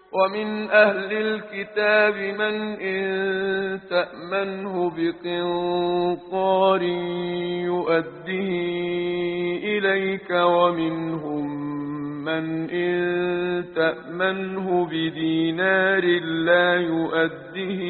ومن أهل الكتاب من إن تأمنه بقنطار يؤده إليك ومنهم من إن تأمنه بدينار لا يؤده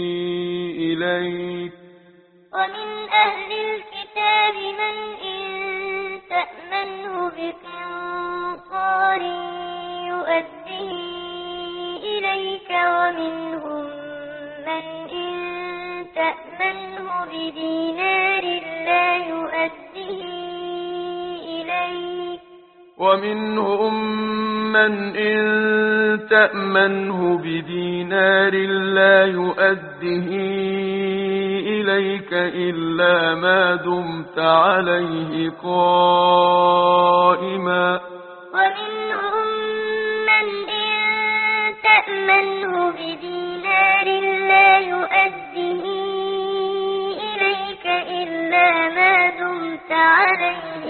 إليك ومن أهل الكتاب من إن تأمنه بقنطار يؤده إليك ومنهم من إن تأمنه بدينار لا يؤده إليك ومنهم من إن تأمنه بدينار لا يؤده إليك إلا ما دمت عليه قائما ومنهم من إن تأمنه بدينار لا يؤده إليك إلا ما دمت عليه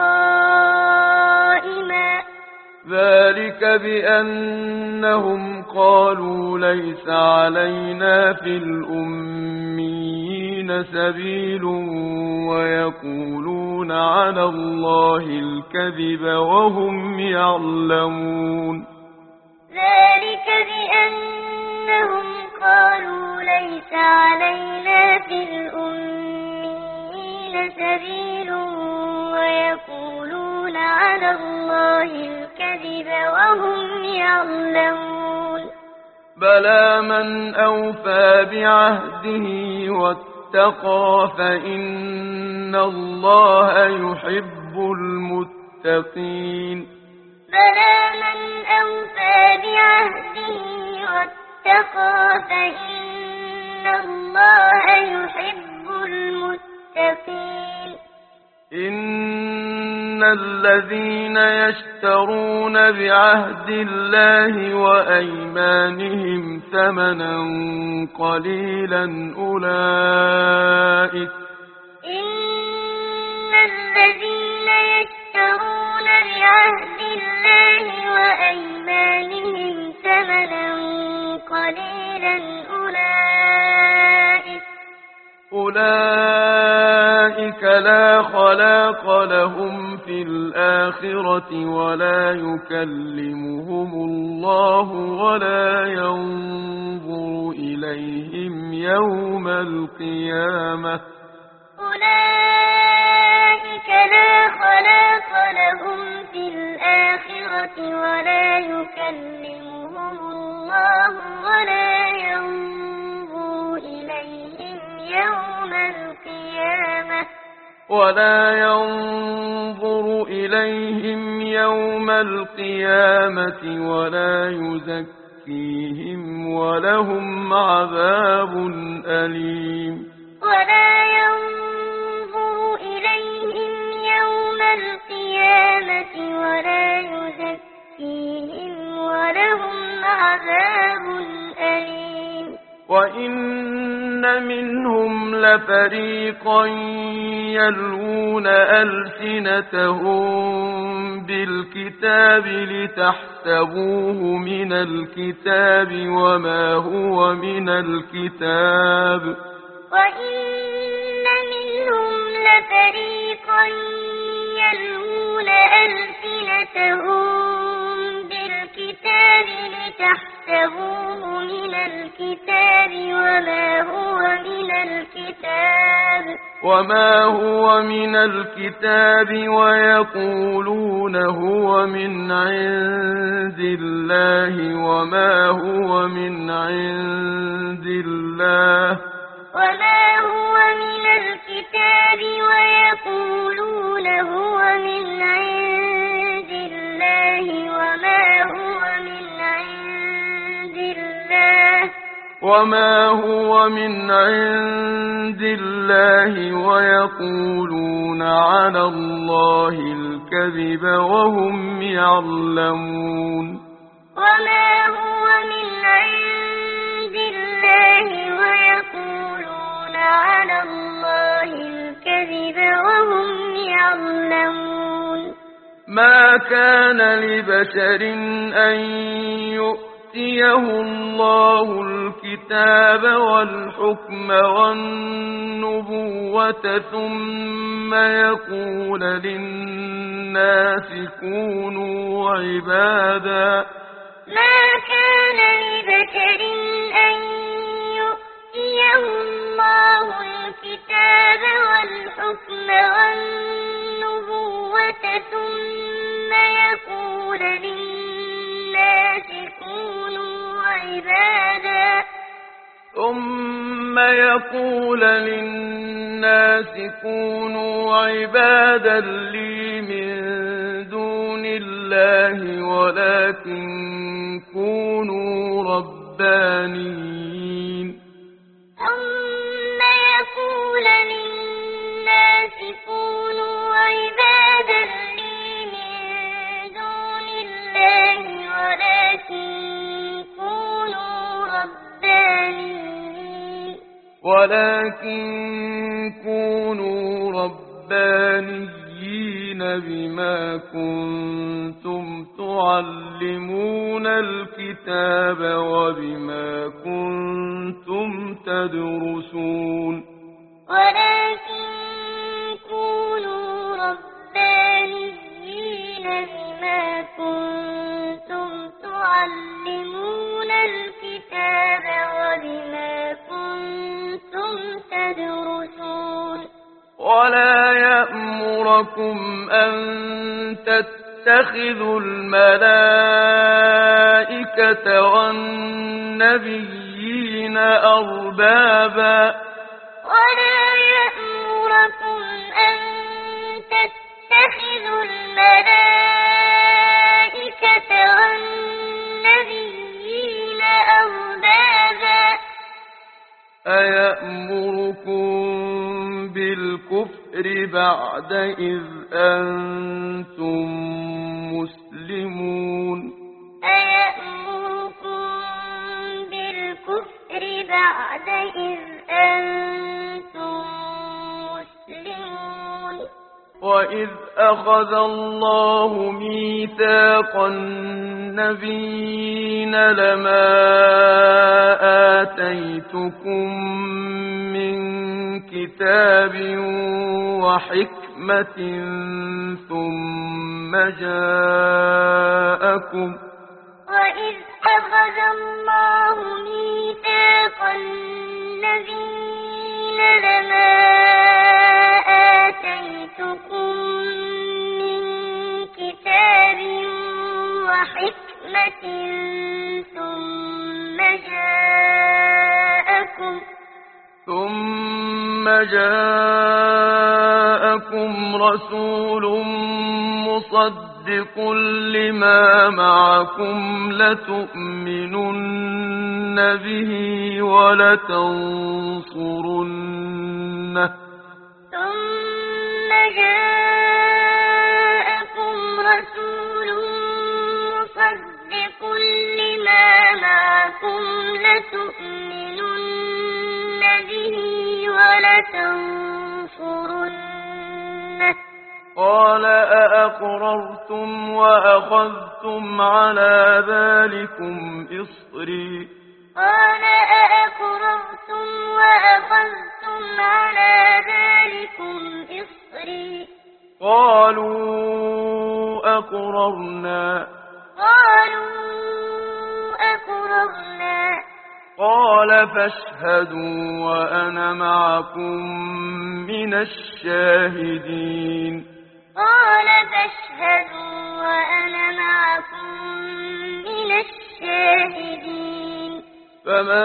قائما ذلك بأنهم قالوا ليس علينا في الأميين سبيل ويقولون على الله الكذب وهم يعلمون ذلك بأنهم قالوا ليس علينا في الأميين سبيل ويقولون على الله الكذب وهم يعلمون بلى من أوفى بعهده واتقى فإن الله يحب المتقين بلى من أوفى بعهده واتقى فإن الله يحب المتقين إن الذين يشترون بعهد الله وأيمانهم ثمنا قليلا أولئك إن الذين يشترون بعهد الله وأيمانهم ثمنا قليلا أولئك لا خلاق لهم في الآخرة ولا يكلمهم الله ولا ينظر إليهم يوم القيامة أولئك لا خلاق لهم في الآخرة ولا يكلمهم الله ولا ينظر إليهم يوم القيامة ولا يزكيهم ولهم عذاب أليم ولا ينظر إليهم يوم القيامة ولا يزكيهم ولهم عذاب أليم وإن منهم لفريقا يلوون ألسنتهم بالكتاب لتحسبوه من الكتاب وما هو من الكتاب وإن منهم لفريقا يلوون ألسنتهم بالكتاب لتحسبوه من الكتاب وما هو من الكتاب ويقولون هو من عند الله وما هو من عند الله وما هو من الكتاب ويقولون هو من عند الله وما هو من عند الله ويقولون على الله الكذب وهم يعلمون وما هو من عند الله ويقولون على الله الكذب وهم يعلمون ما كان لبشر أن يؤتى يؤتيه الله الكتاب والحكم والنبوة ثم يقول للناس كونوا عبادا. ما كان لبشر أن يؤتيه الله الكتاب والحكم والنبوة ثم يقول للناس كونوا عبادا لي من دون الله ولكن كونوا ربانيين. ثم يقول للناس كونوا عبادا لي من دون الله ولكن كونوا ربانيين بما كنتم تعلمون الكتاب وبما كنتم تدرسون. ولكن كونوا ربانيين بما كنتم تعلمون الكتاب وبما كنتم تدرسون. ولا يأمركم أن تتخذوا الملائكة والنبيين أربابا. ولا يأمركم أن تتخذوا الملائكة والنبيين أربابا. أيأمركم بالكفر بعد إذ أنتم مسلمون. أيأمركم بالكفر بعد إذ أنتم مسلمون. وإذ أخذ الله ميثاق النبيين لما آتيتكم من كتاب وحكمة ثم جاءكم. وإذ أخذ الله ميثاق النبيين لما آتيتكم من كتاب وحكمة ثم جاءكم رسول مصدق لما معكم لتؤمنن به ولتنصرنه. ثم جاءكم رسول مصدق لما معكم لتؤمنن به ولتنصرنه. قال أأقررتم وأخذتم على ذلكم إصري. قال أأقررتم وأخذتم على ذلكم إصري. قالوا أقررنا. قال فاشهدوا وأنا معكم من الشاهدين. قال فاشهدوا وأنا معكم من الشاهدين. فمن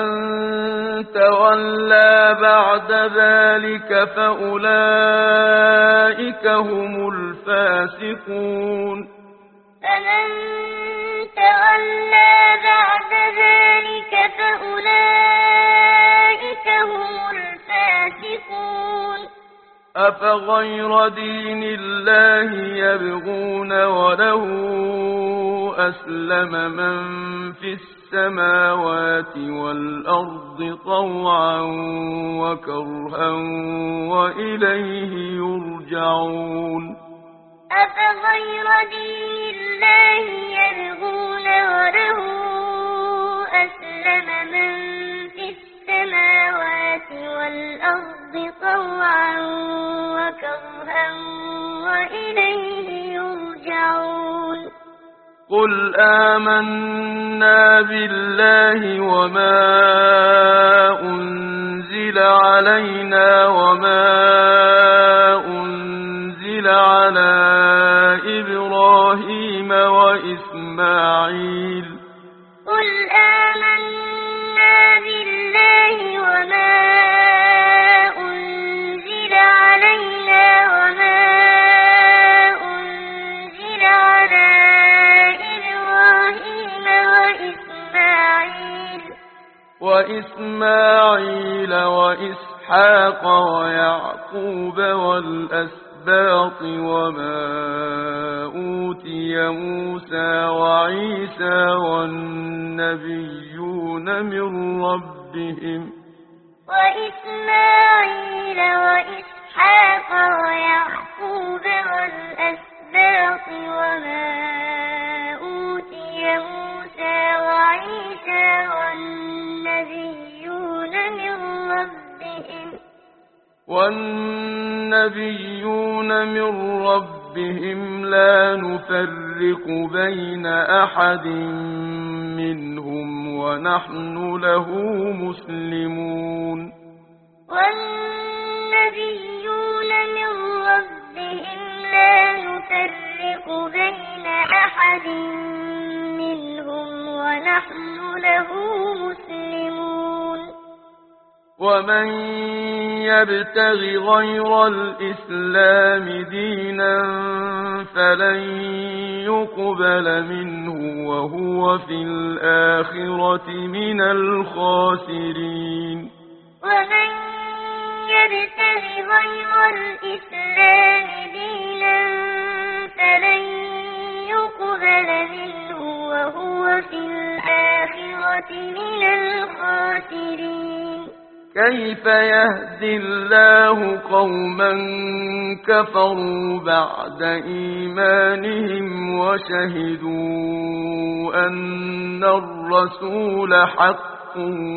تولى بعد ذلك فأولئك هم الفاسقون. فمن تولى بعد ذلك فأولئك هم الفاسقون. أفغير دين الله يبغون وله أسلم من في السماوات والأرض طوعا وكرها وإليه يرجعون. أفغير دين الله يبغون وله وكرها وإليه يرجعون قل آمنا بالله وما أنزل علينا وما أنزل على إبراهيم وإسماعيل قل آمنا بالله وما أنزل علينا وما أنزل على إبراهيم وإسماعيل وإسحاق ويعقوب والأسباط وما أوتي موسى وعيسى والنبيون من ربهم وإسماعيل وإسحاق ويعقوب والأسباط وما أوتي موسى وعيسى والنبيون من ربهم لا نفرق بين أحد منهم ونحن له مسلمون والنبيون من ربهم لا نفرق بين أحد منهم ونحن له مسلمون ومن يبتغ غير الإسلام دينا فلن يقبل منه وهو في الآخرة من الخاسرين ومن يبتغ غير الإسلام دينا فلن يقبل منه وهو في الآخرة من الخاسرين كيف يهدي الله قوما كفروا بعد إيمانهم وشهدوا أن الرسول حق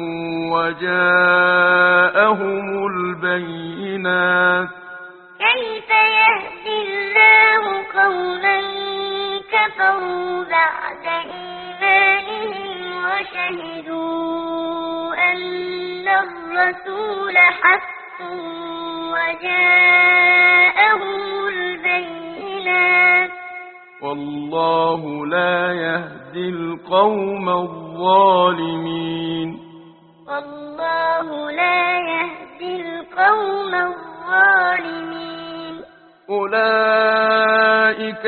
وجاءهم البينات كيف يهدي الله قوما كفروا بعد إيمانهم وشهدوا أن الرسول حق وجاءهم البينات والله لا يهدي القوم الظالمين والله لا يهدي القوم الظالمين أولئك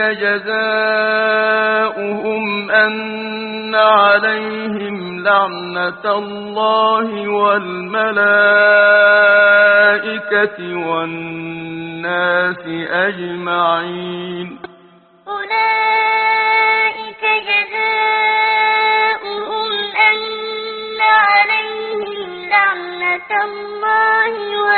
جزاؤهم أن عليهم لعنة الله والملائكة والناس أجمعين أولئك جزاؤهم أن عليهم لعنة الله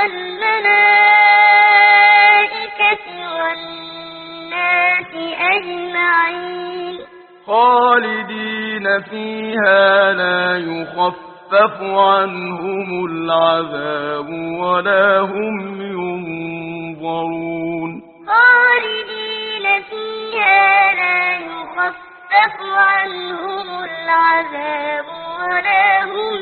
والملائكة والناس أجمعين خالدين فيها لا يخفف عنهم العذاب ولا هم ينظرون خالدين فيها لا يخفف عنهم العذاب ولا هم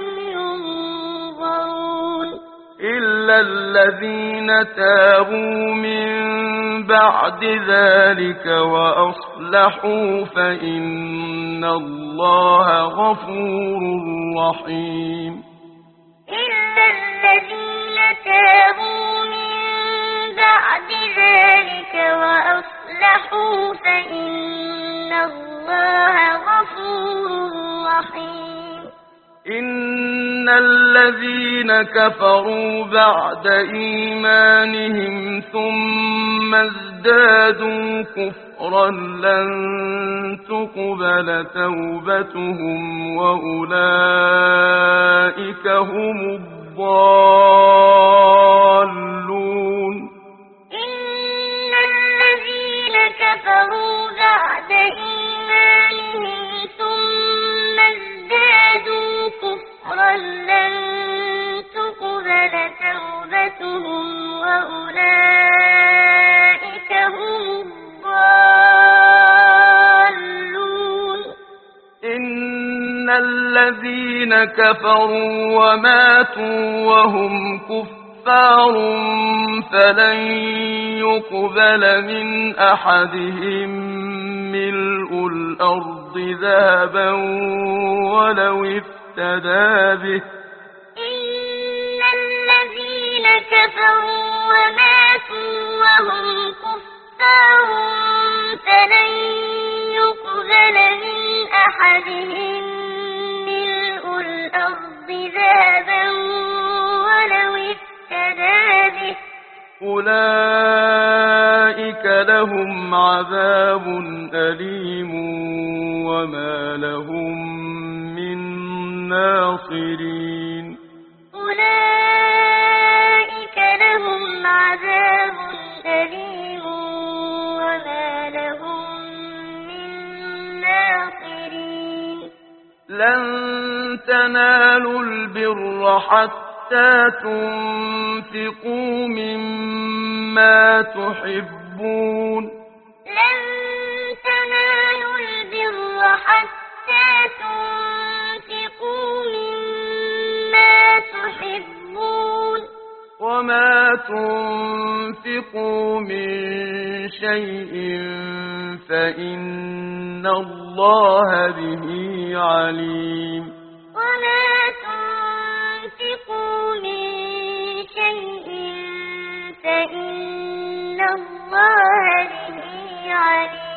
ينظرون إلا الذين تابوا من بعد ذلك وأصلحوا فإن الله غفور رحيم إلا الذين تابوا من بعد ذلك وأصلحوا فإن الله غفور رحيم إن الذين كفروا بعد إيمانهم ثم ازدادوا كفرا لن تقبل توبتهم وأولئك هم الضالون إن الذين كفروا بعد إيمانهم ثم ازدادوا كفرا لن تقبل توبتهم وأولئك الذين كفروا وماتوا وهم كفار فلن يقبل من أحدهم ملء الأرض ذهبا ولو افتدى به إن الذين كفروا وماتوا وهم كفار فلن يقبل من أحدهم ملء الأرض ذهبا ولو افتدى به أولئك لهم عذاب أليم وما لهم من ناصرين أولئك لهم عذاب أليم وما لهم من ناصرين لن تنالوا البر حتى تنفقوا مما تحبون لن تنالوا البر حتى تنفقوا مما تحبون وما تنفقوا من شيء فإن الله به عليم وما تنفقوا من شيء فإن الله به عليم